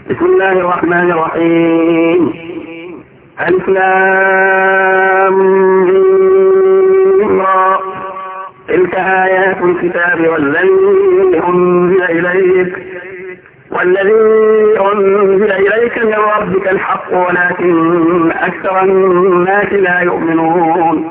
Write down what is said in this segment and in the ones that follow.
بسم الله الرحمن الرحيم. ألف لام ميم را. تلك آيات الكتاب والذي أنزل إليك من ربك الحق ولكن أكثر الناس لا يؤمنون.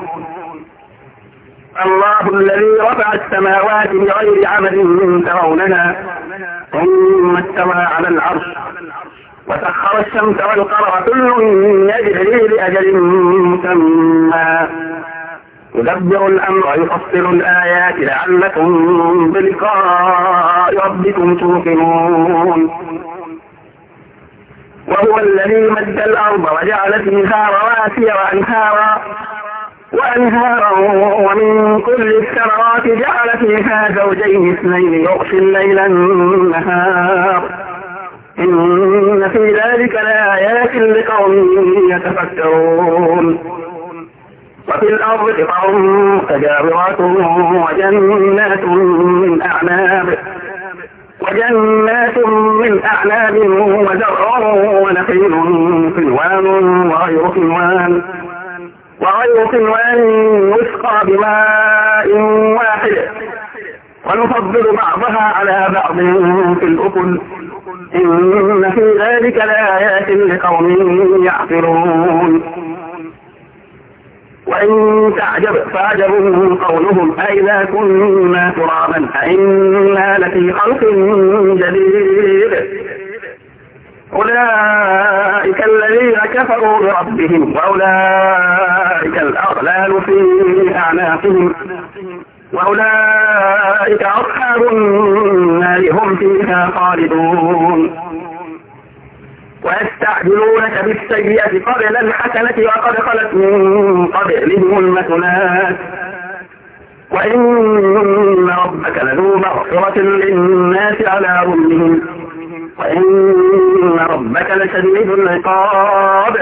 الله الذي رفع السماوات بغير عمد ترونها ثم استوى على العرش وسخر الشمس والقمر كل يجري لأجل مسمى يدبر الأمر يفصل الآيات لعلكم بلقاء ربكم توقنون. وهو الذي مد الأرض وجعل فيها رواسي وأنهارا ومن كل الثمرات جعل فيها زوجين اثنين يغشي الليل النهار إن في ذلك لآيات لقوم يتفكرون. وفي الأرض قطع متجاورات وجنات من أعناب وزرع ونخيل صنوان وغير صنوان يسقى بماء واحد ونفضل بعضها على بعض في الأكل إن في ذلك لآيات لقوم يعقلون. وإن تعجب فعجب قولهم أئذا كنا ترابا أئنا لفي خلق جديد أولئك الذين كفروا بربهم وأولئك الأغلال في أعناقهم وأولئك أصحاب النار هم فيها خالدون. ويستعجلونك بالسيئة قبل الحسنة وقد خلت من قبلهم المثلات وإن ربك لذو مغفرة للناس على ظلمهم وإن ربك لشديد العقاب.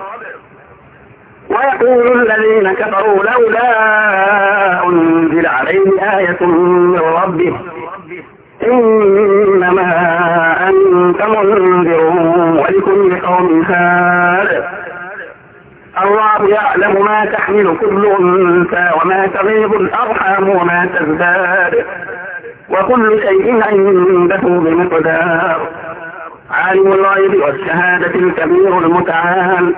ويقول الذين كفروا لولا أنزل عليه آية من ربه إنما أنت منذر ولكل قوم هاد. الله يعلم ما تحمل كل أنثى وما تغيض الأرحام وما تزداد وكل شيء عنده بمقدار. عالم الغيب والشهادة الكبير المتعال.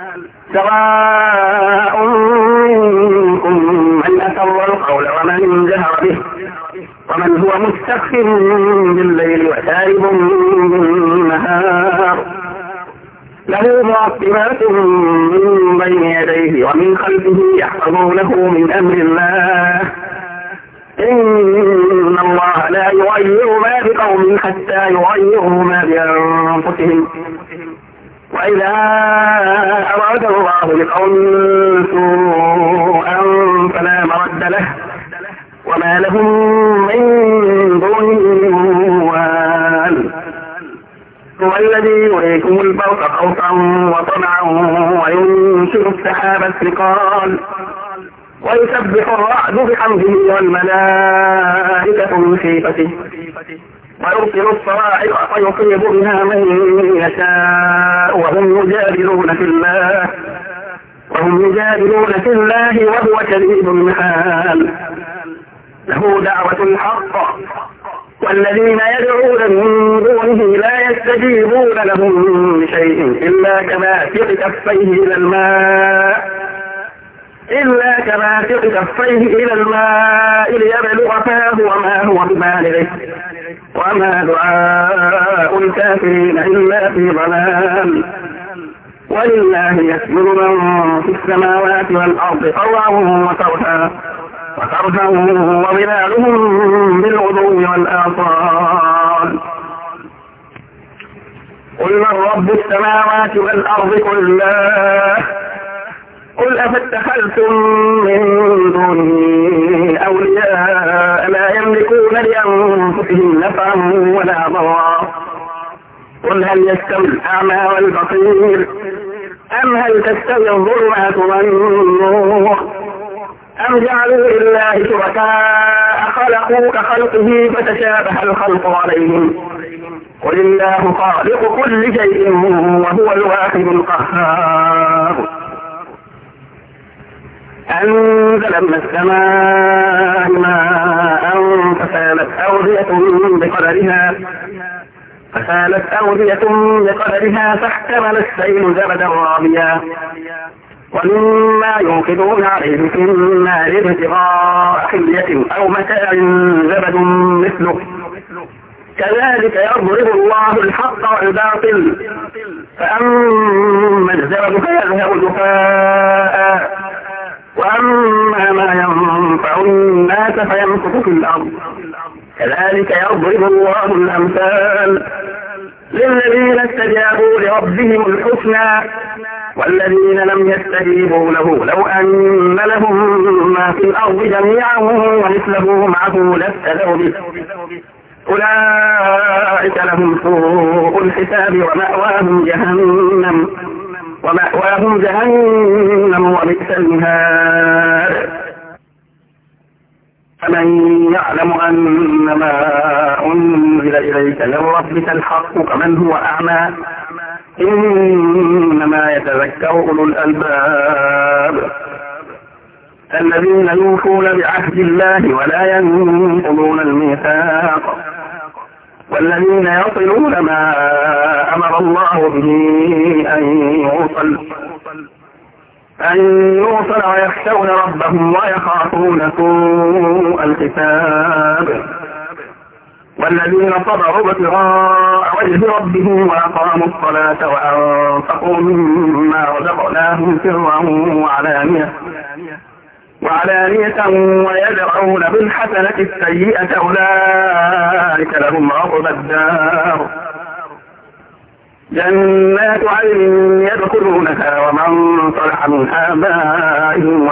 سواء منكم من أسر القول ومن جهر به ومن هو مستخف بالليل وسارب بالنهار له معقبات من بين يديه ومن خلفه يحفظونه من أمر الله إن الله لا يغير ما بقوم حتى يغيروا ما بأنفسهم وإذا أراد الله بقوم سوءا فلا مرد له وما لهم من دونه من وال. هو الذي يريكم البرق خوفا وطمعا وينشر السحاب الثقال ويسبح الرعد بحمده والملائكة من خيفته ويرسل الصواعق فيصيب بها من يشاء وهم يجادلون في الله وهو شديد المحال. له دعوة الحق والذين يدعون من دونه لا يستجيبون لهم بشيء إلا كباسط كفيه إلى الماء ليبلغ فاه وما هو ببالغه وما دعاء الكافرين إلا في ضلال. ولله يسجد من في السماوات والأرض طوعا وكرها وظلالهم بالغدو والآصال. قل من رب السماوات والأرض قل الله قل أفاتخذتم من دونه أولياء لا يملكون لأنفسهم نفعا ولا ضرا قل هل يستوي الأعمى والبصير أم هل تستوي الظلمات والنور أم جعلوا لله شركاء خلقوا كخلقه فتشابه الخلق عليهم قل الله خالق كل شيء وهو الواحد القهار. أنزل من السماء ماء فسالت أودية بقدرها فاحتمل السيل زبدا رابيا ومما يوقدون عليه في النار ابتغاء حلية أو متاع زبد مثله كذلك يضرب الله الحق والباطل فأما الزبد فيذهب جفاء وأما ما ينفع الناس فيمكث في الأرض كذلك يضرب الله الأمثال للذين استجابوا لربهم الحسنى والذين لم يستجيبوا له لو أن لهم ما في الأرض جميعا ومثله معه لافتدوا به أولئك لهم سوء الحساب ومأواهم جهنم وبئس المهاد. فمن يعلم أن ما أنزل إليك من ربك الحق كمن هو أعمى إنما يتذكر أولو الألباب الذين يوفون بعهد الله ولا ينقضون الميثاق والذين يصلون ما أمر الله به أن يوصل ويخشون ربهم ويخافون سوء الحساب والذين صبروا ابتغاء وجه ربهم وأقاموا الصلاة وأنفقوا مما رزقناهم سرا وعلانية ويدرؤون بالحسنة السيئة أولئك لهم عقبى الدار جنات عدن يدخلونها ومن صلح من آبائهم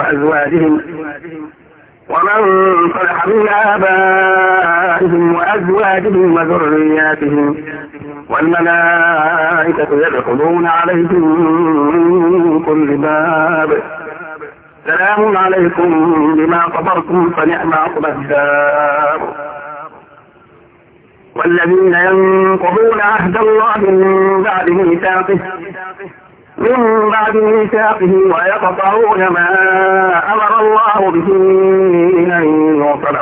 وأزواجهم وذرياتهم والملائكة يدخلون عليهم من كل باب سلام عليكم بما صبرتم فنعم عقبى الدار. والذين ينقضون عهد الله من بعد ميثاقه ويقطعون ما أمر الله به أن يوصل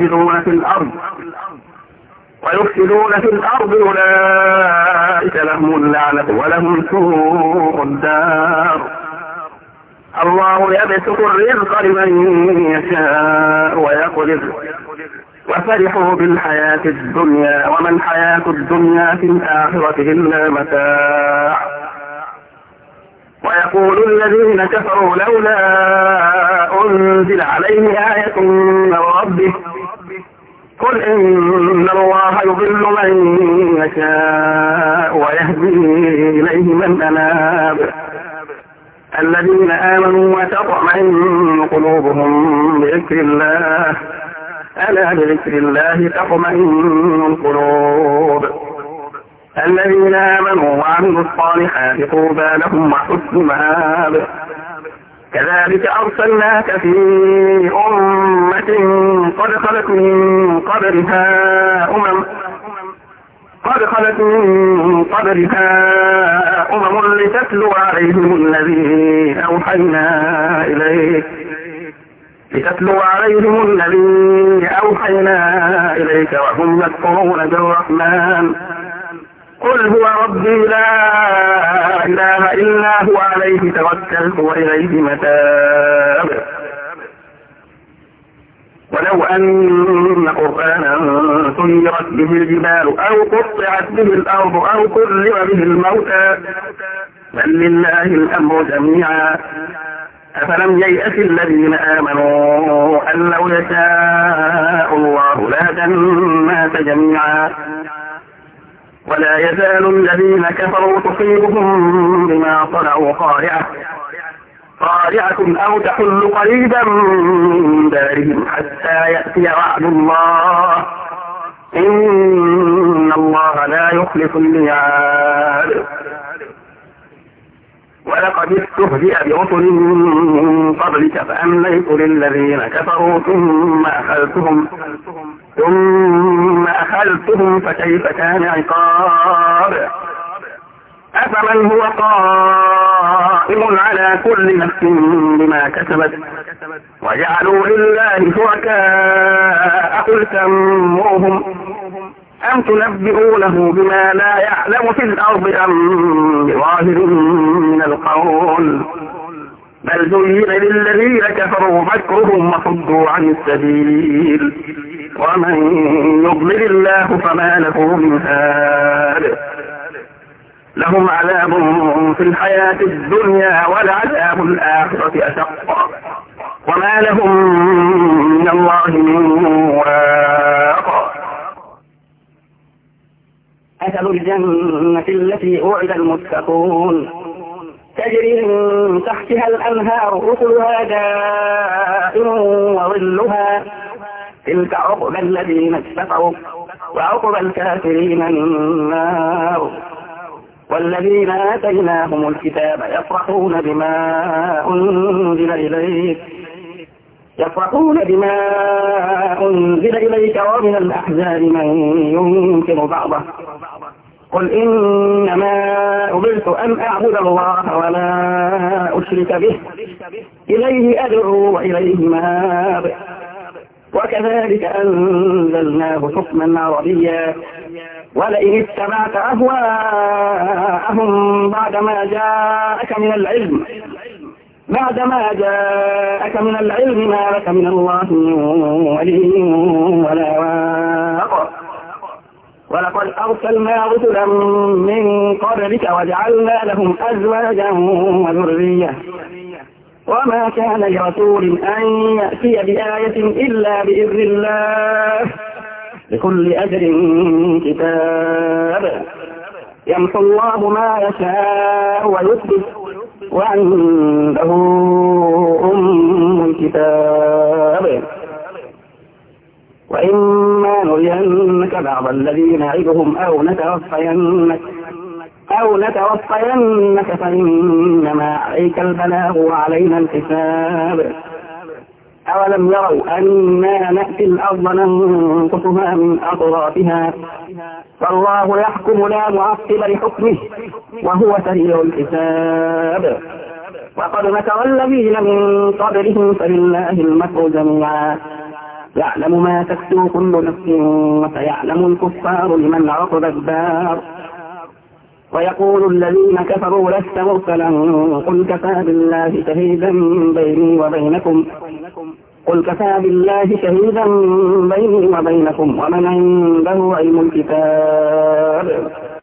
ويفسدون في الأرض أولئك لهم اللعنة ولهم سوء الدار. الله يبسط الرزق لمن يشاء ويقدر وفرحوا بالحياة الدنيا وما الحياة الدنيا في الآخرة إلا متاع. ويقول الذين كفروا لولا أنزل عليه آية من ربه قل إن الله يضل من يشاء ويهدي إليه من أناب الذين آمنوا وتطمئن قلوبهم بذكر الله ألا بذكر الله تطمئن القلوب الذين آمنوا وعملوا الصالحات طوبى لهم وحسن مآب. كذلك أرسلناك في أمة قد خلت من قبلها أمم لتتلو عليهم الذي أوحينا إليك وهم يكفرون بالرحمن قل هو ربي لا إله إلا هو عليه توكلت وإليه متاب. ولو أن قرآنا سيرت به الجبال أو قطعت به الأرض أو كلم به الموتى بل لله الأمر جميعا أفلم ييأس الذين آمنوا أن لو يشاء الله لهدى الناس جميعا ولا يزال الذين كفروا تصيبهم بما صنعوا قارعة أو تحل قريبا من دارهم حتى يأتي وعد الله إن الله لا يخلف الميعاد. ولقد استهزئ برسل من قبلك فأمليت للذين كفروا ثم أخذتهم ثم أخذتهم فكيف كان عقاب أفمن هو قائم على كل نفس بما كسبت وجعلوا لله شركاء قل سموهم أم تنبئونه بما لا يعلم في الأرض أم بظاهر من القول بل زين للذين كفروا مكرهم وصدوا عن السبيل ومن يضلل الله فما له من هاد لهم عذاب في الحياة الدنيا ولعذاب الآخرة أشق وما لهم من الله من واق مثل الجنة التي وعد المتقون تجري من تحتها الأنهار أكلها دائم وظلها تلك عقبى الذين اتقوا وعقبى الكافرين النار والذين آتيناهم الكتاب يفرحون بما أنزل إليك ومن الأحزاب من ينكر بعضه قل إنما أمرت أن أعبد الله ولا أشرك به إليه أدعو وإليه مآب وكذلك أنزلناه حكما عربيا ولئن اتبعت أهواءهم بعدما جاءك من العلم ما لك من الله من ولي ولا واق ولقد أرسلنا رسلا من قبلك وجعلنا لهم أزواجا وذرية وما كان لرسول أن يأتي بآية إلا بإذن الله لكل أجر كتاب يمحو الله ما يشاء ويثبت وعنده أم الكتاب وإما نرينك بعض الذين نعدهم أو نتوفينك فإنما عليك البلاغ وعلينا الحساب أولم يروا أنا نأتي الأرض ننقصها من أطرافها فالله يحكم لا معقب لحكمه وهو سريع الحساب وقد مكر الذين من قبلهم فلله المكر جميعا يعلم ما تكسب كل نفس وسيعلم الكفار لمن عقب الدار ويقول الذين كفروا لست مرسلا قل كفى بالله شهيدا بيني وبينكم ومن عنده علم الكتاب